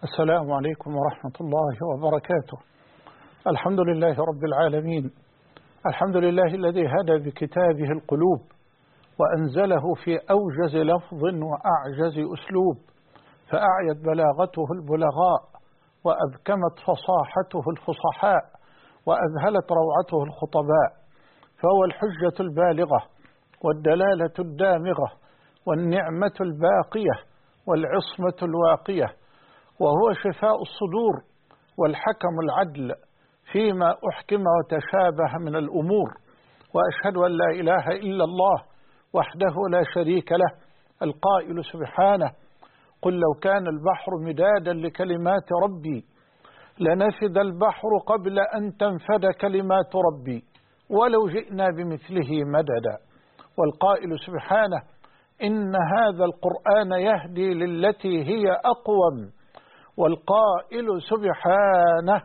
السلام عليكم ورحمة الله وبركاته. الحمد لله رب العالمين، الحمد لله الذي هدى بكتابه القلوب وأنزله في أوجز لفظ وأعجز أسلوب، فأعيت بلاغته البلغاء وأبكمت فصاحته الفصحاء وأذهلت روعته الخطباء، فهو الحجة البالغة والدلالة الدامغة والنعمة الباقية والعصمة الواقية، وهو شفاء الصدور والحكم العدل فيما أحكم وتشابه من الأمور. وأشهد أن لا إله إلا الله وحده لا شريك له، القائل سبحانه: قل لو كان البحر مدادا لكلمات ربي لنفد البحر قبل أن تنفد كلمات ربي ولو جئنا بمثله مددا. والقائل سبحانه: إن هذا القرآن يهدي للتي هي أقوم. والقائل سبحانه: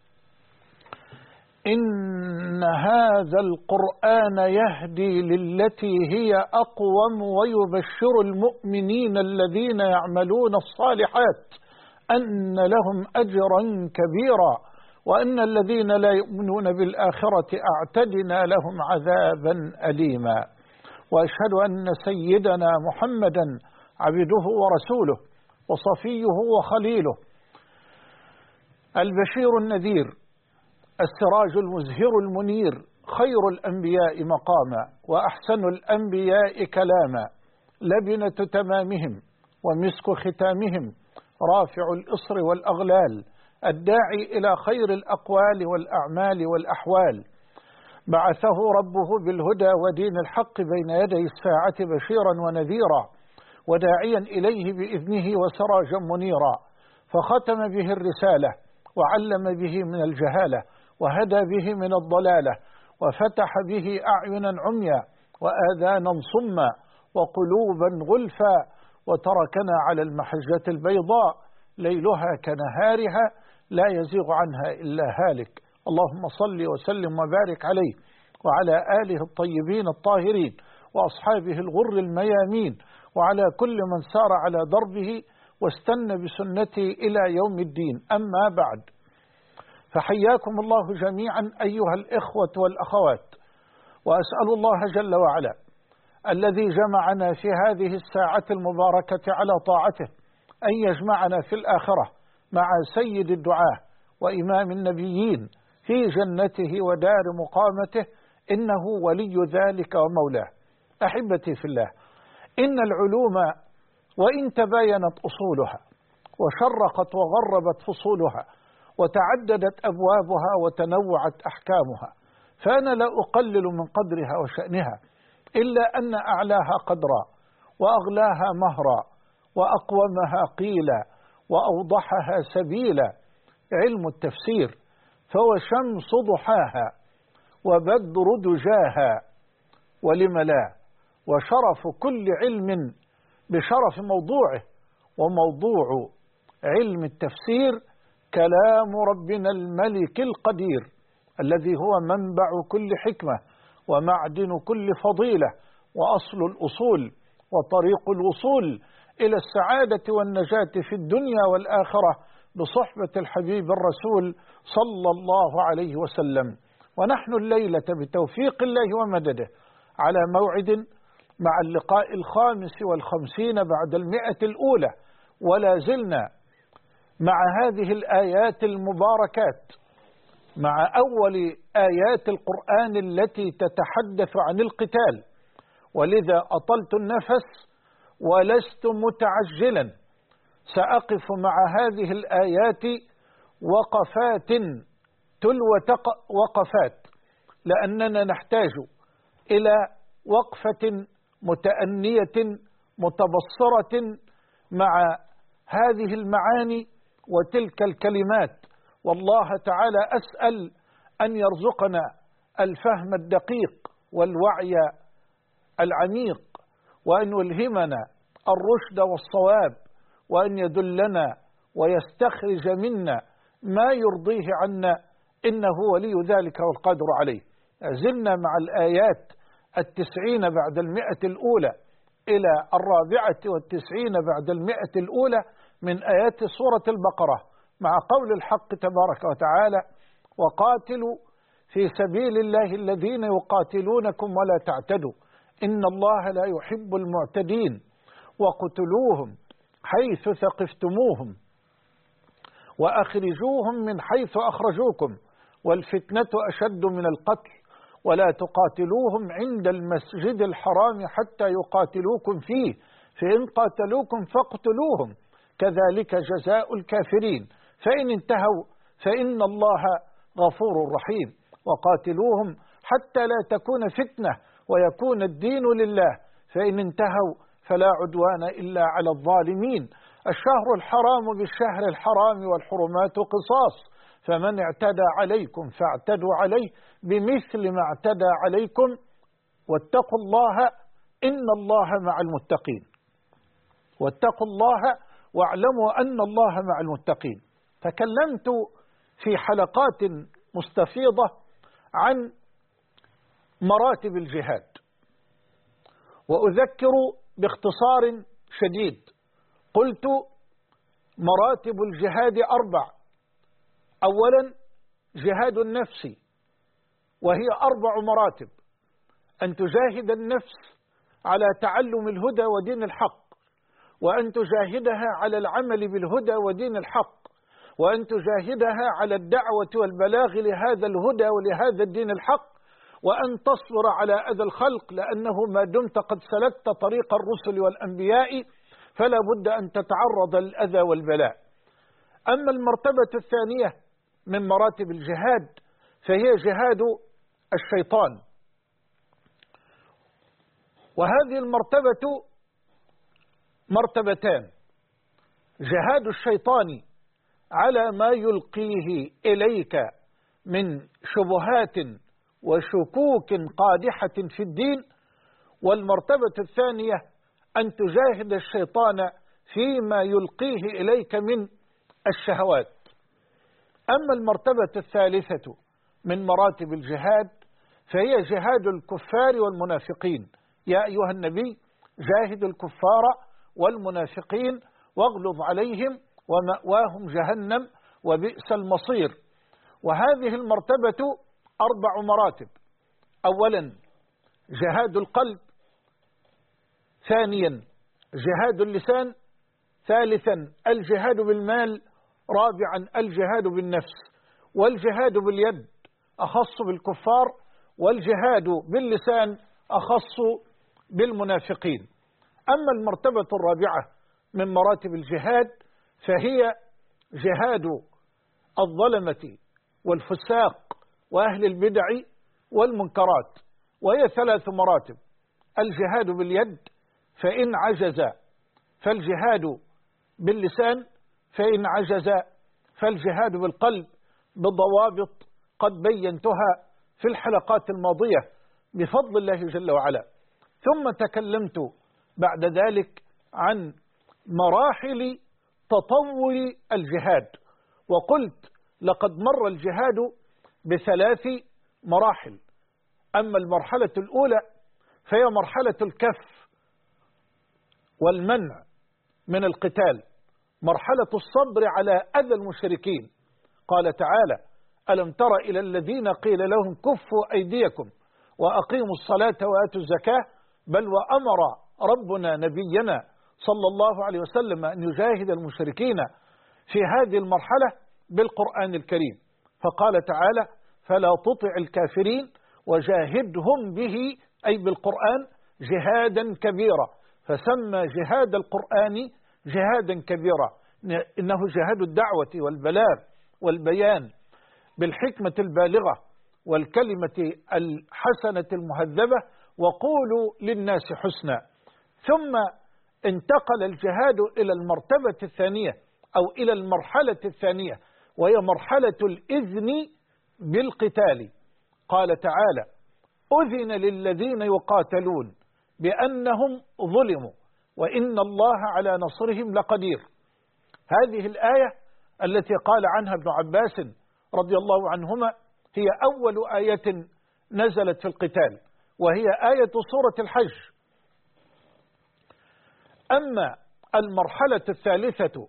إن هذا القرآن يهدي للتي هي أقوم ويبشر المؤمنين الذين يعملون الصالحات أن لهم أجرا كبيرا وأن الذين لا يؤمنون بالآخرة أعتدنا لهم عذابا أليما. وأشهد أن سيدنا محمدا عبده ورسوله وصفيه وخليله، البشير النذير، السراج المزهر المنير، خير الأنبياء مقاما وأحسن الأنبياء كلاما، لبنة تمامهم ومسك ختامهم، رافع الإصر والأغلال، الداعي إلى خير الأقوال والأعمال والأحوال، بعثه ربه بالهدى ودين الحق بين يدي الساعة بشيرا ونذيرا وداعيا إليه بإذنه وسراجا منيرا، فختم به الرسالة وعلم به من الجهالة وهدى به من الضلالة وفتح به أعينا عميا وآذانا صما وقلوبا غلفا، وتركنا على المحجة البيضاء ليلها كنهارها لا يزيغ عنها إلا هالك. اللهم صل وسلم وبارك عليه وعلى آله الطيبين الطاهرين وأصحابه الغر الميامين وعلى كل من سار على دربه واستنى بسنته إلى يوم الدين. أما بعد، فحياكم الله جميعا أيها الإخوة والأخوات، وأسأل الله جل وعلا الذي جمعنا في هذه الساعة المباركة على طاعته أن يجمعنا في الآخرة مع سيد الدعاة وإمام النبيين في جنته ودار مقامته، إنه ولي ذلك ومولاه. أحبتي في الله، إن العلوم وإن تباينت أصولها وشرقت وغربت فصولها وتعددت أبوابها وتنوعت أحكامها، فأنا لا أقلل من قدرها وشأنها، إلا أن أعلاها قدرا وأغلاها مهرا وأقومها قيلا وأوضحها سبيلا علم التفسير، فهو شمس ضحاها وبدر دجاها ولم لا، وشرف كل علم بشرف موضوعه، وموضوع علم التفسير كلام ربنا الملك القدير الذي هو منبع كل حكمة ومعدن كل فضيلة وأصل الأصول وطريق الوصول إلى السعادة والنجاة في الدنيا والآخرة بصحبة الحبيب الرسول صلى الله عليه وسلم. ونحن الليلة بتوفيق الله ومدده على موعد مع اللقاء 55 بعد 100 الأولى، ولا زلنا مع هذه الآيات المباركات، مع أول آيات القرآن التي تتحدث عن القتال، ولذا أطلت النفس ولست متعجلا، سأقف مع هذه الآيات وقفات تلو وقفات، لأننا نحتاج إلى وقفة متأنية متبصرة مع هذه المعاني وتلك الكلمات. والله تعالى أسأل أن يرزقنا الفهم الدقيق والوعي العميق، وأن يلهمنا الرشد والصواب، وأن يدلنا ويستخرج منا ما يرضيه عنا، إنه ولي ذلك والقادر عليه. زلنا مع الآيات 90 بعد 100 الأولى إلى 94 بعد 100 الأولى من آيات سورة البقرة مع قول الحق تبارك وتعالى: وقاتلوا في سبيل الله الذين يقاتلونكم ولا تعتدوا إن الله لا يحب المعتدين وقتلوهم حيث ثقفتموهم وأخرجوهم من حيث أخرجوكم والفتنة أشد من القتل ولا تقاتلوهم عند المسجد الحرام حتى يقاتلوكم فيه فإن قاتلوكم فاقتلوهم كذلك جزاء الكافرين فإن انتهوا فإن الله غفور رحيم وقاتلوهم حتى لا تكون فتنة ويكون الدين لله فإن انتهوا فلا عدوان إلا على الظالمين الشهر الحرام بالشهر الحرام والحرمات قصاص فمن اعتدى عليكم فاعتدوا عليه بمثل ما اعتدى عليكم واتقوا الله إن الله مع المتقين. واتقوا الله واعلموا أن الله مع المتقين. تكلمت في حلقات مستفيضة عن مراتب الجهاد، وأذكر باختصار شديد. قلت مراتب الجهاد 4. أولا جهاد النفس، وهي 4 مراتب: أن تجاهد النفس على تعلم الهدى ودين الحق، وأن تجاهدها على العمل بالهدى ودين الحق، وأن تجاهدها على الدعوة والبلاغ لهذا الهدى ولهذا الدين الحق، وأن تصبر على أذى الخلق، لأنه ما دمت قد سلكت طريق الرسل والأنبياء فلا بد أن تتعرض للأذى والبلاء. أما المرتبة الثانية من مراتب الجهاد فهي جهاد الشيطان، وهذه المرتبة مرتبتان: جهاد الشيطان على ما يلقيه إليك من شبهات وشكوك قادحة في الدين، والمرتبة الثانية أن تجاهد الشيطان فيما يلقيه إليك من الشهوات. أما المرتبة الثالثة من مراتب الجهاد فهي جهاد الكفار والمنافقين. يا أيها النبي جاهد الكفار والمنافقين واغلظ عليهم ومأواهم جهنم وبئس المصير. وهذه المرتبة 4 مراتب: أولا جهاد القلب، ثانيا جهاد اللسان، ثالثا الجهاد بالمال، رابعا الجهاد بالنفس. والجهاد باليد أخص بالكفار، والجهاد باللسان أخص بالمنافقين. أما المرتبة الرابعة من مراتب الجهاد فهي جهاد الظلمة والفساق وأهل البدع والمنكرات، وهي 3 مراتب: الجهاد باليد فإن عجز فالجهاد باللسان، فإن عجز فالجهاد بالقلب، بضوابط قد بينتها في الحلقات الماضية بفضل الله جل وعلا. ثم تكلمت بعد ذلك عن مراحل تطور الجهاد، وقلت لقد مر الجهاد ب3 مراحل. أما المرحلة الأولى فهي مرحلة الكف والمنع من القتال، مرحلة الصبر على أذى المشركين. قال تعالى: ألم تر إلى الذين قيل لهم كفوا أيديكم وأقيموا الصلاة وآتوا الزكاة بل وأمر ربنا نبينا صلى الله عليه وسلم أن يجاهد المشركين في هذه المرحلة بالقرآن الكريم، فقال تعالى: فلا تطع الكافرين وجاهدهم به، أي بالقرآن، جهادا كبيرا، فسمى جهاد القرآن جهادا كبيرا، إنه جهاد الدعوة والبلاغ والبيان بالحكمة البالغة والكلمة الحسنة المهذبة وقولوا للناس حسنا. ثم انتقل الجهاد إلى المرتبة الثانية أو إلى المرحلة الثانية، وهي مرحلة الإذن بالقتال. قال تعالى: أذن للذين يقاتلون بأنهم ظلموا وإن الله على نصرهم لقدير. هذه الآية التي قال عنها ابن عباس رضي الله عنهما هي أول آية نزلت في القتال، وهي آية سورة الحج. أما المرحلة الثالثة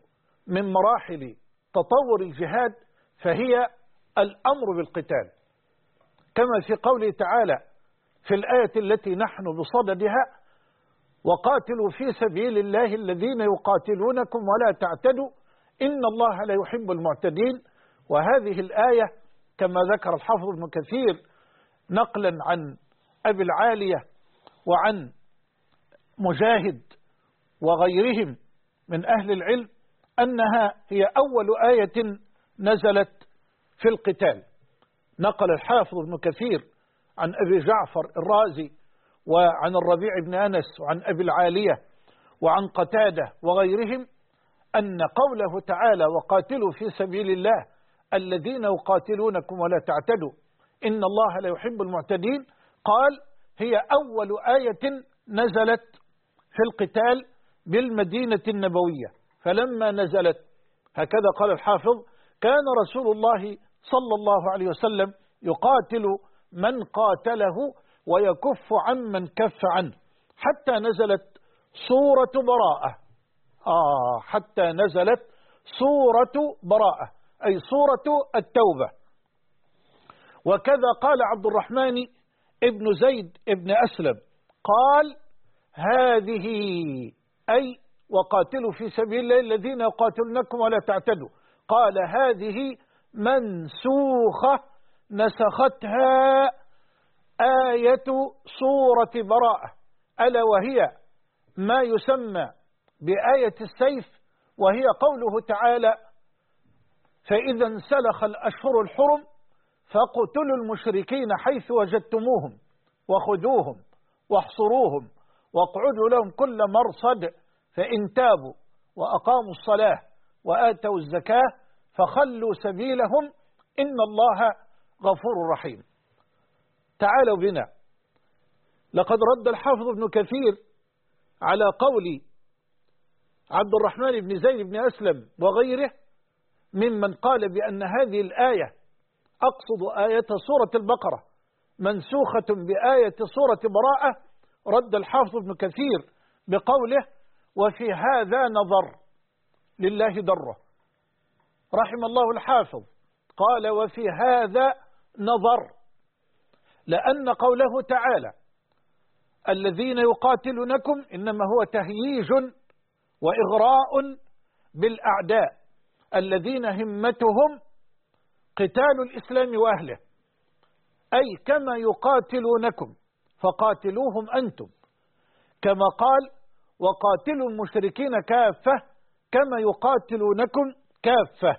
من مراحل تطور الجهاد فهي الأمر بالقتال، كما في قوله تعالى في الآية التي نحن بصددها: وقاتلوا في سبيل الله الذين يقاتلونكم ولا تعتدوا إن الله لا يحب المعتدين. وهذه الآية كما ذكر الحافظ ابن كثير نقلا عن أبي العالية وعن مجاهد وغيرهم من أهل العلم أنها هي أول آية نزلت في القتال. نقل الحافظ ابن كثير عن أبي جعفر الرازي وعن الربيع بن أنس وعن أبي العالية وعن قتادة وغيرهم أن قوله تعالى: وقاتلوا في سبيل الله الذين يقاتلونكم ولا تعتدوا إن الله لا يحب المعتدين، قال هي أول آية نزلت في القتال بالمدينة النبوية. فلما نزلت هكذا قال الحافظ: كان رسول الله صلى الله عليه وسلم يقاتل من قاتله ويكف عمن كف عنه حتى نزلت سورة براءة. حتى نزلت سورة براءة أي سورة التوبة. وكذا قال عبد الرحمن ابن زيد ابن أسلم قال: هذه أي وقاتلوا في سبيل الله الذين يقاتلونكم ولا تعتدوا، قال هذه منسوخة نسختها آية سورة براءة، ألا وهي ما يسمى بآية السيف، وهي قوله تعالى: فإذا انسلخ الأشهر الحرم فاقتلوا المشركين حيث وجدتموهم وخذوهم واحصروهم واقعدوا لهم كل مرصد فإن تابوا وأقاموا الصلاة وآتوا الزكاة فخلوا سبيلهم إن الله غفور رحيم. تعالوا بنا، لقد رد الحافظ ابن كثير على قول عبد الرحمن بن زيد بن أسلم وغيره ممن قال بأن هذه الآية أقصد آية سورة البقرة منسوخة بآية سورة براءة. رد الحافظ ابن كثير بقوله: وفي هذا نظر لله دره، رحم الله الحافظ، قال: وفي هذا نظر، لأن قوله تعالى: الذين يقاتلونكم إنما هو تهييج وإغراء بالأعداء الذين همتهم قتال الإسلام وأهله، أي كما يقاتلونكم فقاتلوهم أنتم، كما قال: وقاتلوا المشركين كافة كما يقاتلونكم كافة.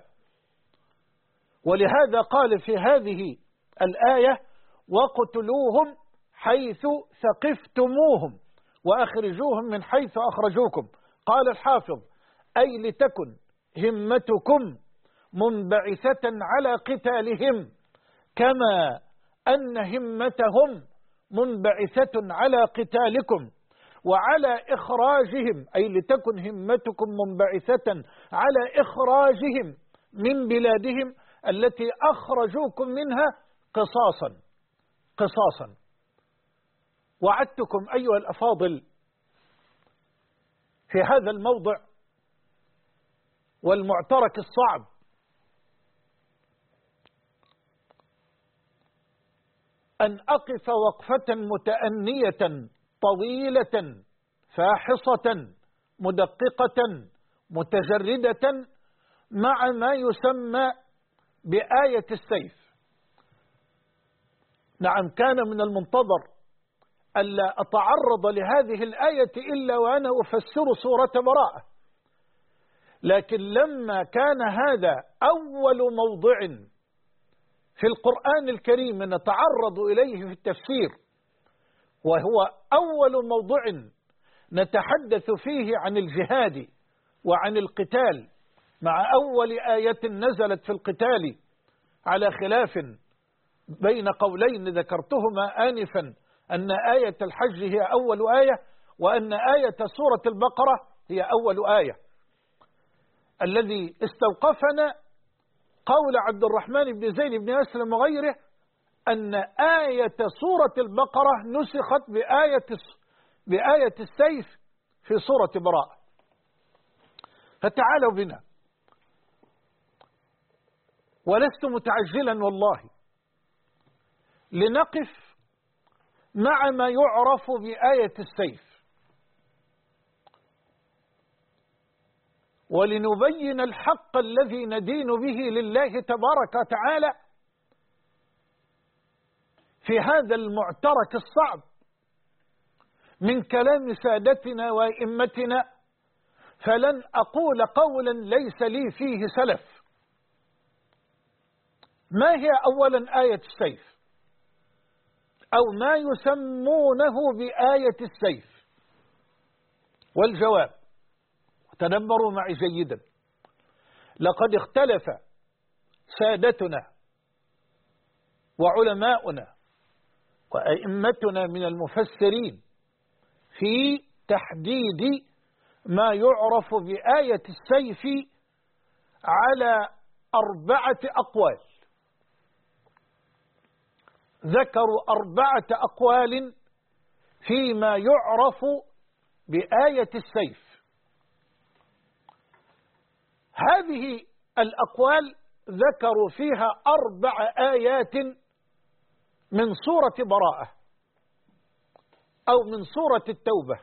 ولهذا قال في هذه الآية: وقتلوهم حيث ثقفتموهم وأخرجوهم من حيث أخرجوكم. قال الحافظ: أي لتكن همتكم منبعثة على قتالهم كما أن همتهم منبعثة على قتالكم وعلى إخراجهم، أي لتكن همتكم منبعثة على إخراجهم من بلادهم التي أخرجوكم منها قصاصا. وعدتكم أيها الأفاضل في هذا الموضع والمعترك الصعب أن أقف وقفة متأنية طويلة فاحصة مدققة متجردة مع ما يسمى بآية السيف. نعم، كان من المنتظر ألا أتعرض لهذه الآية إلا وأنا أفسر سورة براءة، لكن لما كان هذا أول موضع في القرآن الكريم نتعرض إليه في التفسير، وهو أول موضع نتحدث فيه عن الجهاد وعن القتال، مع أول آية نزلت في القتال، على خلاف بين قولين ذكرتهما آنفا أن آية الحج هي أول آية وأن آية سورة البقرة هي أول آية. الذي استوقفنا قول عبد الرحمن بن زيد بن أسلم وغيره أن آية سورة البقرة نسخت بآية السيف في سورة براءة. فتعالوا بنا ولست متعجلا والله، لنقف مع ما يعرف بآية السيف، ولنبين الحق الذي ندين به لله تبارك وتعالى في هذا المعترك الصعب من كلام سادتنا وأئمتنا، فلن أقول قولا ليس لي فيه سلف. ما هي أولا آية السيف، أو ما يسمونه بآية السيف؟ والجواب، تدبروا معي جيدا، لقد اختلف سادتنا وعلماؤنا وأئمتنا من المفسرين في تحديد ما يعرف بآية السيف على 4 أقوال. ذكروا 4 أقوال فيما يعرف بآية السيف. هذه الأقوال ذكروا فيها 4 آيات من سورة براءة أو من سورة التوبة.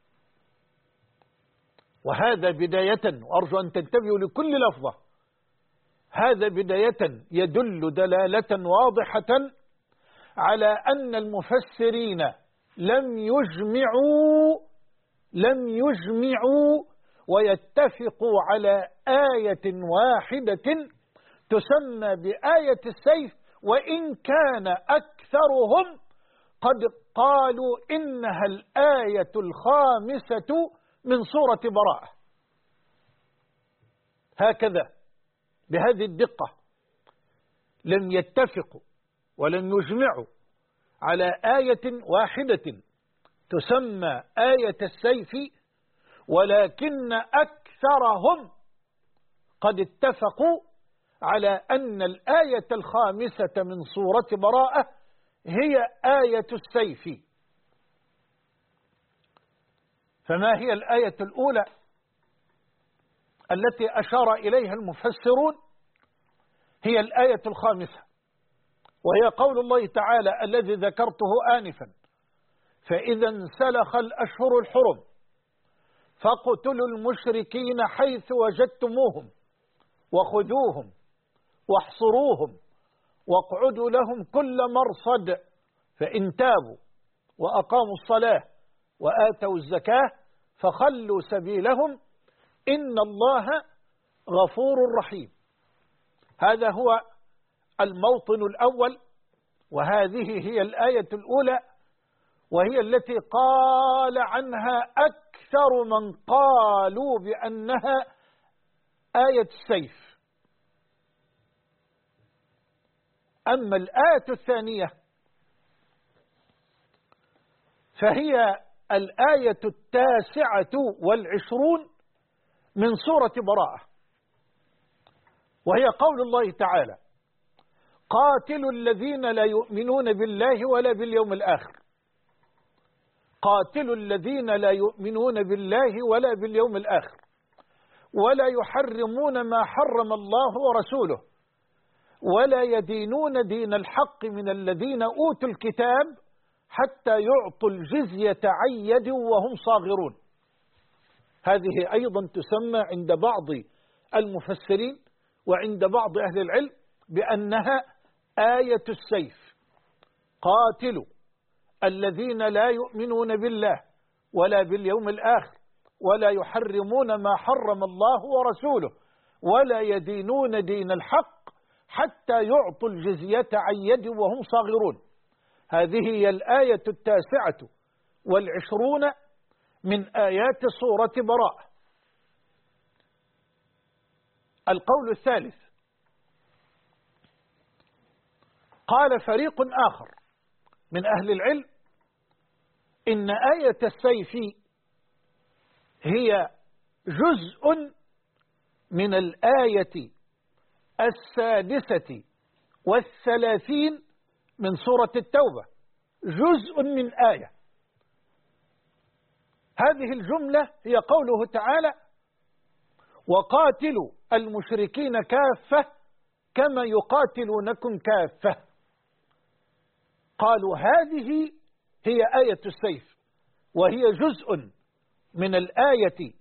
وهذا بداية، وأرجو أن تنتبهوا لكل لفظة، هذا بداية يدل دلالة واضحة على أن المفسرين لم يجمعوا ويتفقوا على آية واحدة تسمى بآية السيف، وإن كان أكثرهم قد قالوا إنها الآية الخامسة من سورة براءة. هكذا بهذه الدقة لم يتفقوا ولم يجمعوا على آية واحدة تسمى آية السيف، ولكن أكثرهم قد اتفقوا على أن الآية الخامسة من سورة براءة هي آية السيف. فما هي الآية الأولى التي أشار إليها المفسرون؟ هي الآية الخامسة، وهي قول الله تعالى الذي ذكرته آنفا: فإذا انسلخ الأشهر الحرم فاقتلوا المشركين حيث وجدتموهم وخذوهم واحصروهم واقعدوا لهم كل مرصد فإن تابوا وأقاموا الصلاة وآتوا الزكاة فخلوا سبيلهم إن الله غفور رحيم. هذا هو الموطن الأول، وهذه هي الآية الأولى، وهي التي قال عنها أكثر من قالوا بأنها آية السيف. أما الآية الثانية فهي الآية 29 من سورة براءة، وهي قول الله تعالى: قاتلوا الذين لا يؤمنون بالله ولا باليوم الآخر. قاتلوا الذين لا يؤمنون بالله ولا باليوم الآخر ولا يحرمون ما حرم الله ورسوله ولا يدينون دين الحق من الذين أوتوا الكتاب حتى يعطوا الجزية عن يد وهم صاغرون. هذه أيضا تسمى عند بعض المفسرين وعند بعض أهل العلم بأنها آية السيف. قاتلوا الذين لا يؤمنون بالله ولا باليوم الآخر ولا يحرمون ما حرم الله ورسوله ولا يدينون دين الحق حتى يعطوا الجزية عن يد وهم صاغرون. هذه هي الآية 29 من آيات سورة براءة. القول الثالث: قال فريق آخر من أهل العلم إن آية السيف هي جزء من الآية 36 من سورة التوبة، جزء من آية. هذه الجملة هي قوله تعالى: وقاتلوا المشركين كافة كما يقاتلونكم كافة. قالوا هذه هي آية السيف، وهي جزء من الآية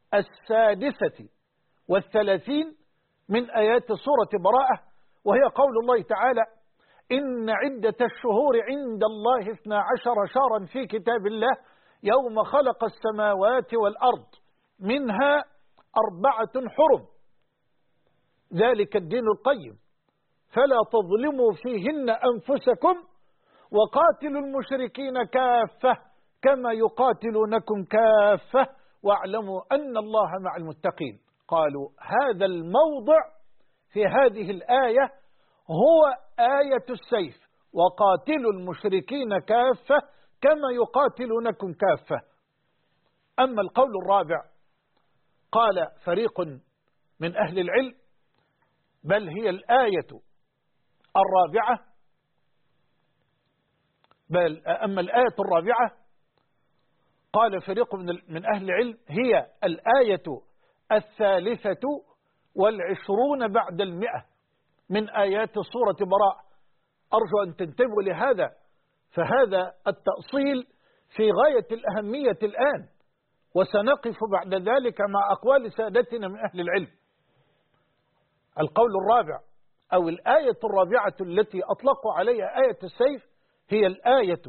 36 من آيات سورة براءة، وهي قول الله تعالى: إن عدة الشهور عند الله 12 شهرا في كتاب الله يوم خلق السماوات والأرض منها 4 حرم ذلك الدين القيم فلا تظلموا فيهن أنفسكم وقاتلوا المشركين كافة كما يقاتلونكم كافة واعلموا أن الله مع المتقين. قالوا هذا الموضع في هذه الآية هو آية السيف، وقاتلوا المشركين كافة كما يقاتلونكم كافة. أما القول الرابع، قال فريق من أهل العلم بل هي الآية الرابعة، أما الآية الرابعة قال فريق من أهل العلم هي الآية 23 بعد 100 من آيات سورة براء. أرجو أن تنتبهوا لهذا، فهذا التأصيل في غاية الأهمية الآن، وسنقف بعد ذلك مع أقوال سادتنا من أهل العلم. القول الرابع أو الآية الرابعة التي أطلقوا عليها آية السيف هي الآية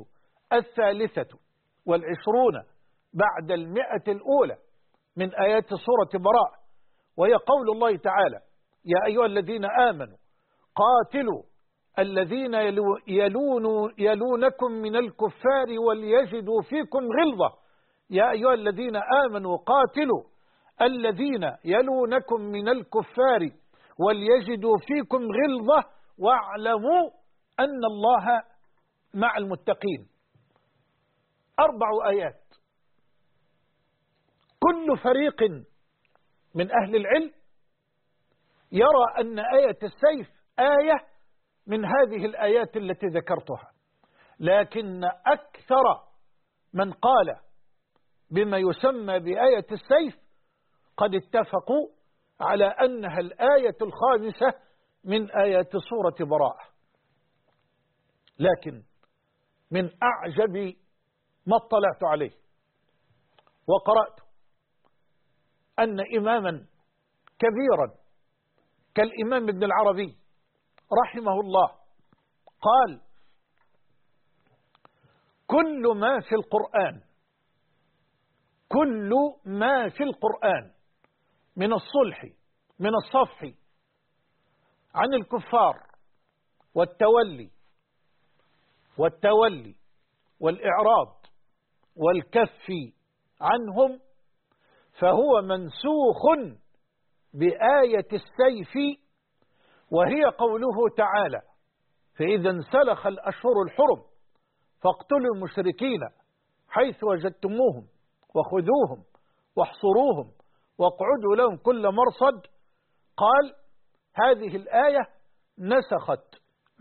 23 بعد 100 الأولى من آيات سورة براء، وهي قول الله تعالى: يا أيها الذين آمنوا قاتلوا الذين يلونكم من الكفار وليجدوا فيكم غلظة. يا أيها الذين آمنوا قاتلوا الذين يلونكم من الكفار وليجدوا فيكم غلظة واعلموا أن الله مع المتقين. 4 آيات. كل فريق من أهل العلم يرى أن آية السيف آية من هذه الآيات التي ذكرتها، لكن أكثر من قال بما يسمى بآية السيف قد اتفقوا على أنها الآية 5 من آيات سورة براءة. لكن من أعجب ما اطلعت عليه وقرأت أن إماما كبيرا كالإمام ابن العربي رحمه الله قال: كل ما في القرآن من الصلح من الصفح عن الكفار والتولي والإعراض والكف عنهم فهو منسوخ بآية السيف، وهي قوله تعالى: فإذا انسلخ الأشهر الحرم فاقتلوا المشركين حيث وجدتموهم وخذوهم واحصروهم واقعدوا لهم كل مرصد. قال: هذه الآية نسخت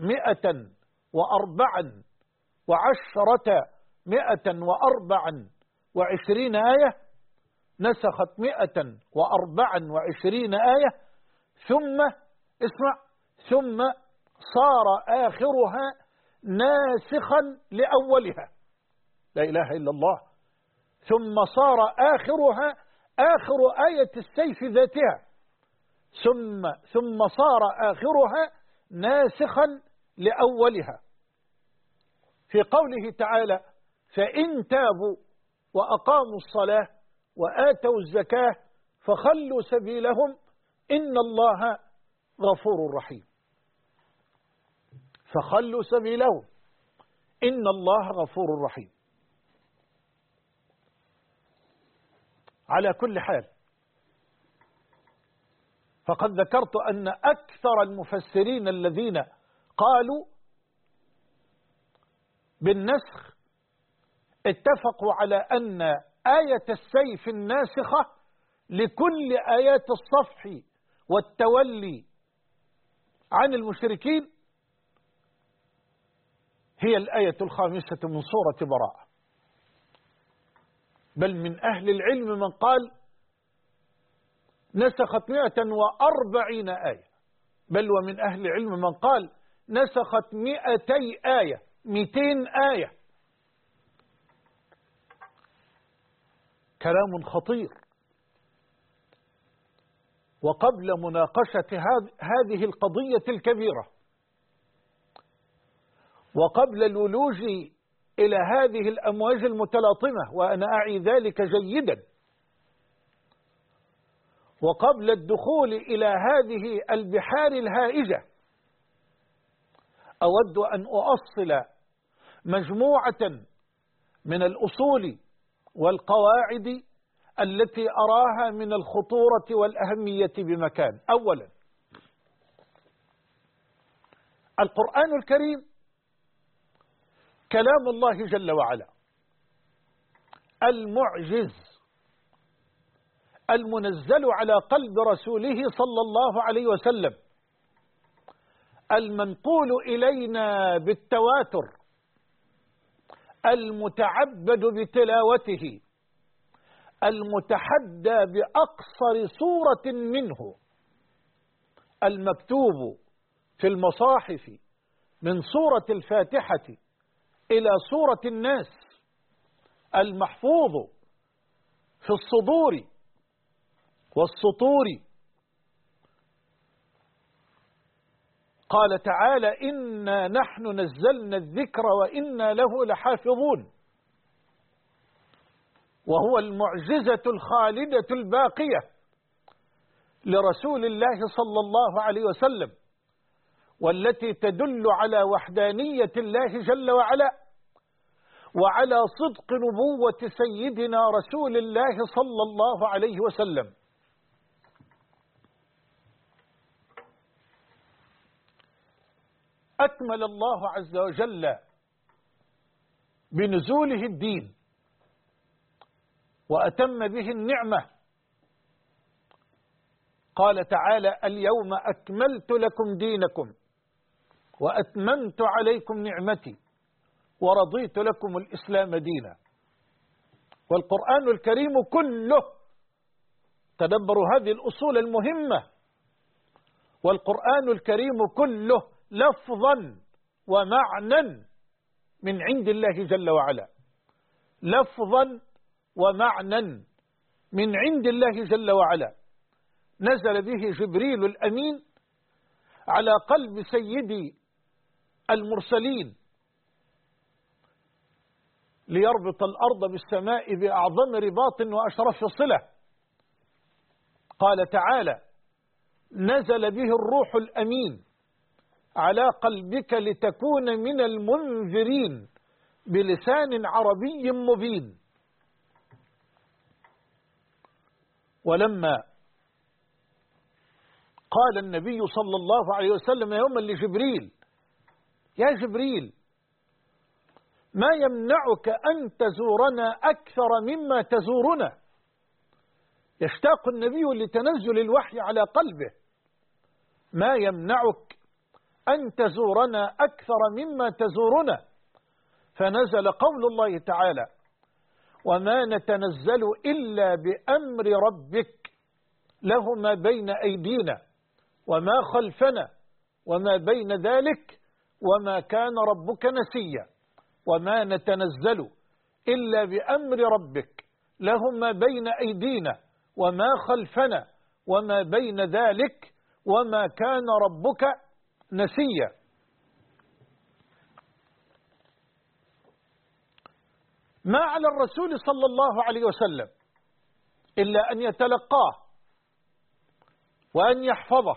124 آية، نسخت 124 آية، ثم صار آخرها ناسخا لأولها. لا إله إلا الله. ثم صار آخرها آخر آية السيف ذاتها، ثم صار آخرها ناسخا لأولها. في قوله تعالى: فإن تابوا وأقاموا الصلاة وآتوا الزكاة فخلوا سبيلهم إن الله غفور رحيم. فخلوا سبيلهم إن الله غفور رحيم. على كل حال، فقد ذكرت أن أكثر المفسرين الذين قالوا بالنسخ اتفقوا على أن آية السيف الناسخة لكل آيات الصفح والتولي عن المشركين هي الآية 5 من سورة براءة. بل من أهل العلم من قال نسخت 140 آية بل ومن أهل العلم من قال نسخت 200 آية، 200 آية. كلام خطير. وقبل مناقشة هذه القضية الكبيرة، وقبل الولوج إلى هذه الأمواج المتلاطمة، وأنا أعي ذلك جيدا، وقبل الدخول إلى هذه البحار الهائجة، أود أن أؤصل مجموعة من الأصول والقواعد التي أراها من الخطورة والأهمية بمكان. أولا، القرآن الكريم كلام الله جل وعلا المعجز المنزل على قلب رسوله صلى الله عليه وسلم، المنقول إلينا بالتواتر، المتعبد بتلاوته، المتحدى بأقصر صورة منه، المكتوب في المصاحف من سورة الفاتحة إلى سورة الناس، المحفوظ في الصدور والسطور. قال تعالى: إنا نحن نزلنا الذكر وإنا له لحافظون. وهو المعجزة الخالدة الباقية لرسول الله صلى الله عليه وسلم، والتي تدل على وحدانية الله جل وعلا، وعلى صدق نبوة سيدنا رسول الله صلى الله عليه وسلم. أكمل الله عز وجل بنزوله الدين، وأتم به النعمة. قال تعالى: اليوم أكملت لكم دينكم وأتممت عليكم نعمتي ورضيت لكم الإسلام دينا. والقرآن الكريم كله، تدبروا هذه الأصول المهمة، والقرآن الكريم كله لفظا ومعنى من عند الله جل وعلا، لفظا ومعنى من عند الله جل وعلا. نزل به جبريل الأمين على قلب سيد المرسلين ليربط الأرض بالسماء بأعظم رباط وأشرف صلة. قال تعالى: نزل به الروح الأمين على قلبك لتكون من المنذرين بلسان عربي مبين. ولما قال النبي صلى الله عليه وسلم يوما لجبريل: يا جبريل، ما يمنعك أن تزورنا أكثر مما تزورنا؟ يشتاق النبي لتنزل الوحي على قلبه. ما يمنعك أن تزورنا أكثر مما تزورنا؟ فنزل قول الله تعالى: وما نتنزل إلا بأمر ربك له ما بين أيدينا وما خلفنا وما بين ذلك وما كان ربك نسيا. وما نتنزل إلا بأمر ربك له ما بين أيدينا وما خلفنا وما بين ذلك وما كان ربك نسيا. ما على الرسول صلى الله عليه وسلم إلا أن يتلقاه وأن يحفظه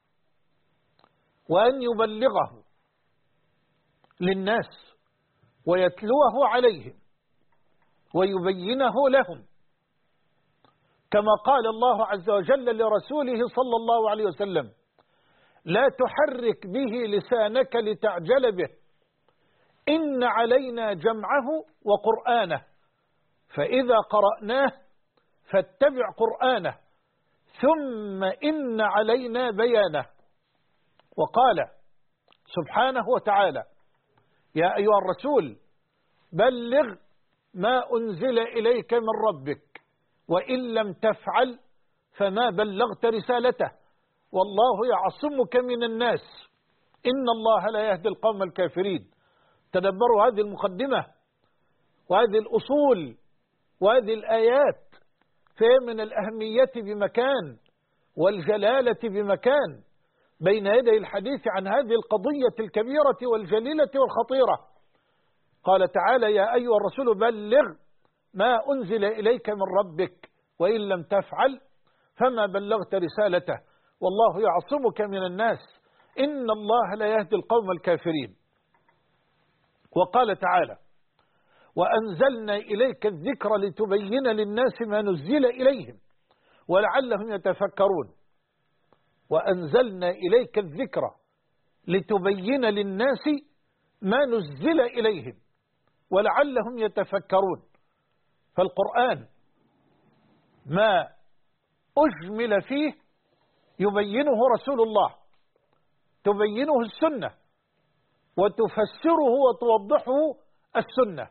وأن يبلغه للناس ويتلوه عليهم ويبينه لهم، كما قال الله عز وجل لرسوله صلى الله عليه وسلم: لا تحرك به لسانك لتعجل به، إن علينا جمعه وقرآنه، فإذا قرأناه فاتبع قرآنه، ثم إن علينا بيانه. وقال سبحانه وتعالى: يا أيها الرسول بلغ ما أنزل إليك من ربك، وإن لم تفعل فما بلغت رسالته، والله يعصمك من الناس إن الله لا يهدي القوم الكافرين. تدبروا هذه المقدمة وهذه الأصول وهذه الآيات، فهي من الأهمية بمكان والجلالة بمكان بين يدي الحديث عن هذه القضية الكبيرة والجليلة والخطيرة. قال تعالى: يا أيها الرسول بلغ ما أنزل إليك من ربك وإن لم تفعل فما بلغت رسالته والله يعصمك من الناس إن الله لا يهدي القوم الكافرين. وقال تعالى: وأنزلنا إليك الذكر لتبين للناس ما نزل إليهم ولعلهم يتفكرون. وأنزلنا إليك الذكر لتبين للناس ما نزل إليهم ولعلهم يتفكرون. فالقرآن ما أجمل فيه يبينه رسول الله، تبينه السنة وتفسره وتوضحه السنة.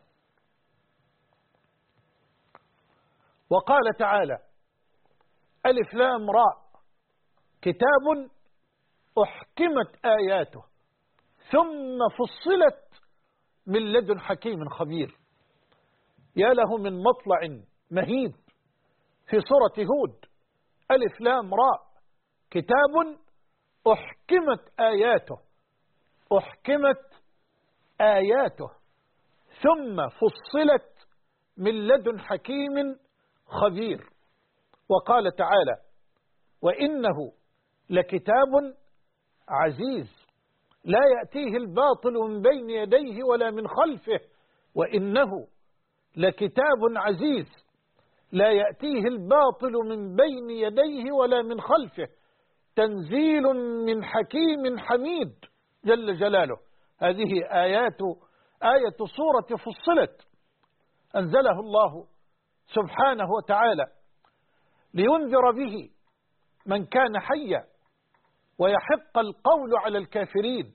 وقال تعالى: ألف لام راء كتاب أحكمت آياته ثم فصلت من لدن حكيم خبير. يا له من مطلع مهيب في سورة هود. ألف لام راء كتاب أحكمت آياته، أحكمت آياته ثم فصلت من لدن حكيم خبير. وقال تعالى: وإنه لكتاب عزيز لا يأتيه الباطل من بين يديه ولا من خلفه وإنه لكتاب عزيز لا يأتيه الباطل من بين يديه ولا من خلفه تنزيل من حكيم حميد جل جلاله. هذه آية سورة فصلت أنزله الله سبحانه وتعالى لينذر به من كان حيا ويحق القول على الكافرين.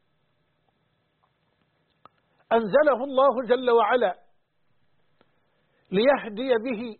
أنزله الله جل وعلا ليهدي به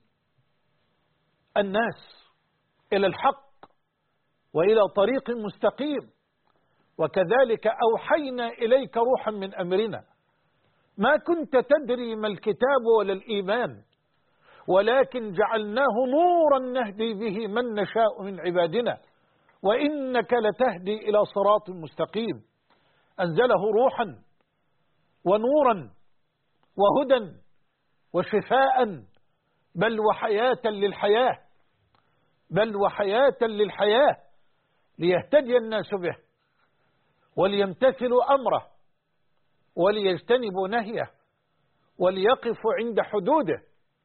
الناس إلى الحق وإلى طريق مستقيم. وكذلك أوحينا إليك روحا من أمرنا ما كنت تدري ما الكتاب ولا الإيمان ولكن جعلناه نورا نهدي به من نشاء من عبادنا وإنك لتهدي إلى صراط مستقيم. أنزله روحا ونورا وهدى وشفاء بل وحياة للحياة، بل وحياة للحياة ليهتدي الناس به وليمتثلوا أمره وليجتنبوا نهيه وليقفوا عند حدوده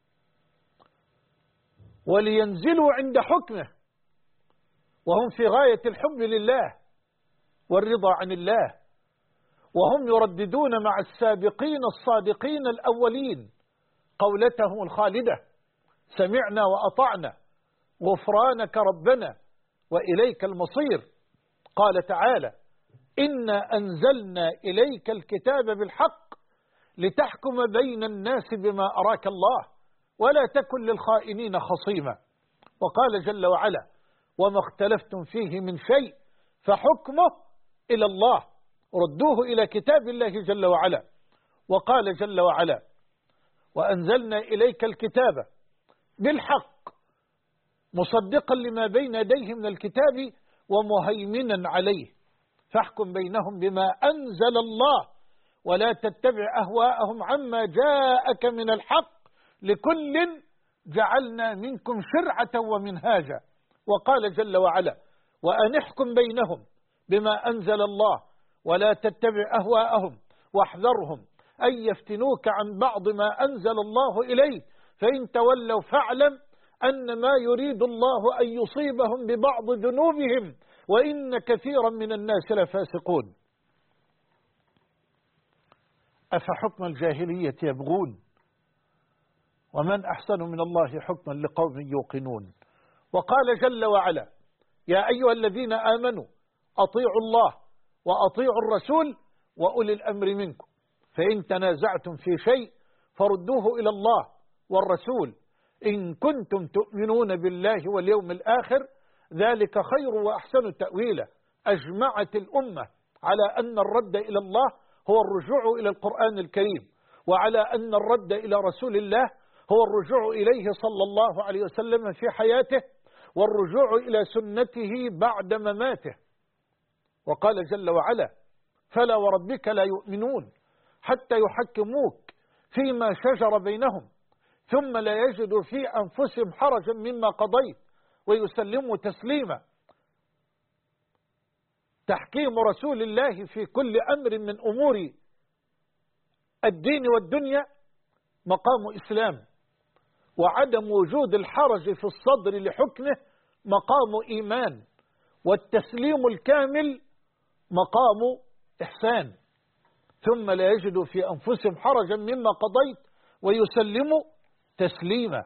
ولينزلوا عند حكمه وهم في غاية الحب لله والرضا عن الله، وهم يرددون مع السابقين الصادقين الأولين قولتهم الخالدة: سمعنا وأطعنا غفرانك ربنا وإليك المصير. قال تعالى: إنا أنزلنا إليك الكتاب بالحق لتحكم بين الناس بما أراك الله ولا تكن للخائنين خصيما. وقال جل وعلا: وما اختلفتم فيه من شيء فحكمه إلى الله، ردوه إلى كتاب الله جل وعلا. وقال جل وعلا: وأنزلنا إليك الكتاب بالحق مصدقا لما بين يديه من الكتاب ومهيمنا عليه فاحكم بينهم بما أنزل الله ولا تتبع أهواءهم عما جاءك من الحق لكل جعلنا منكم شرعة ومنهاجا. وقال جل وعلا: وأن احكم بينهم بما أنزل الله ولا تتبع أهواءهم واحذرهم أن يفتنوك عن بعض ما أنزل الله إليك فإن تولوا فاعلم أن ما يريد الله أن يصيبهم ببعض ذنوبهم وإن كثيرا من الناس لفاسقون. أفحكم الجاهلية يبغون ومن أحسن من الله حكما لقوم يوقنون. وقال جل وعلا: يا أيها الذين آمنوا أطيعوا الله وأطيعوا الرسول وأولي الأمر منكم فإن تنازعتم في شيء فردوه إلى الله والرسول إن كنتم تؤمنون بالله واليوم الآخر ذلك خير وأحسن تأويلا. أجمعت الأمة على أن الرد إلى الله هو الرجوع إلى القرآن الكريم، وعلى أن الرد إلى رسول الله هو الرجوع إليه صلى الله عليه وسلم في حياته، والرجوع إلى سنته بعد مماته. وقال جل وعلا: فلا وربك لا يؤمنون حتى يحكموك فيما شجر بينهم ثم لا يجدوا في أنفسهم حرجا مما قضيت ويسلموا تسليما. تحكيم رسول الله في كل أمر من أمور الدين والدنيا مقام إسلام، وعدم وجود الحرج في الصدر لحكمه مقام إيمان، والتسليم الكامل مقام إحسان. ثم لا يجدوا في أنفسهم حرجا مما قضيت ويسلموا تسليما.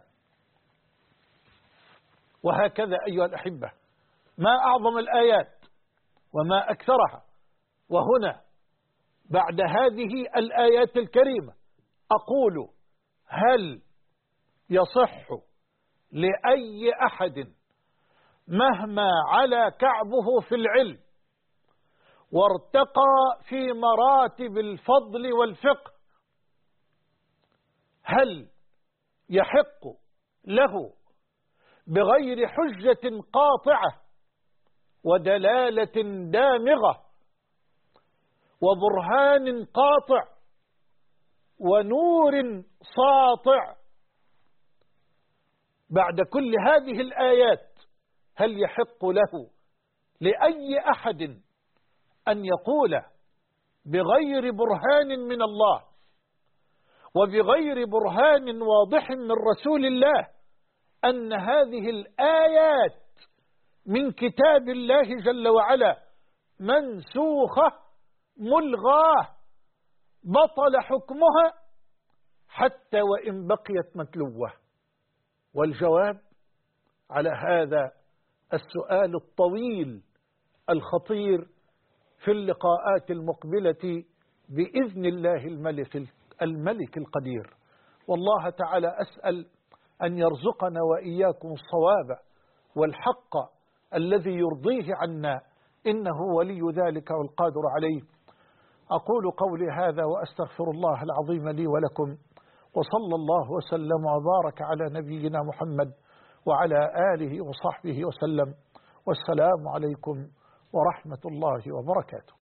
وهكذا أيها الأحبة، ما أعظم الآيات وما أكثرها. وهنا بعد هذه الآيات الكريمة أقول: هل يصح لأي أحد مهما علا كعبه في العلم وارتقى في مراتب الفضل والفقه، هل يحق له بغير حجة قاطعة ودلالة دامغة وبرهان قاطع ونور ساطع، بعد كل هذه الآيات، هل يحق له لأي أحد أن يقول بغير برهان من الله وبغير برهان واضح من رسول الله أن هذه الآيات من كتاب الله جل وعلا منسوخة ملغاة بطل حكمها حتى وإن بقيت متلوة؟ والجواب على هذا السؤال الطويل الخطير في اللقاءات المقبلة بإذن الله الملك القدير. والله تعالى أسأل أن يرزقنا وإياكم الصواب والحق الذي يرضيه عنا، إنه ولي ذلك والقادر عليه. أقول قولي هذا وأستغفر الله العظيم لي ولكم، وصلى الله وسلم وبارك على نبينا محمد وعلى آله وصحبه وسلم، والسلام عليكم ورحمة الله وبركاته.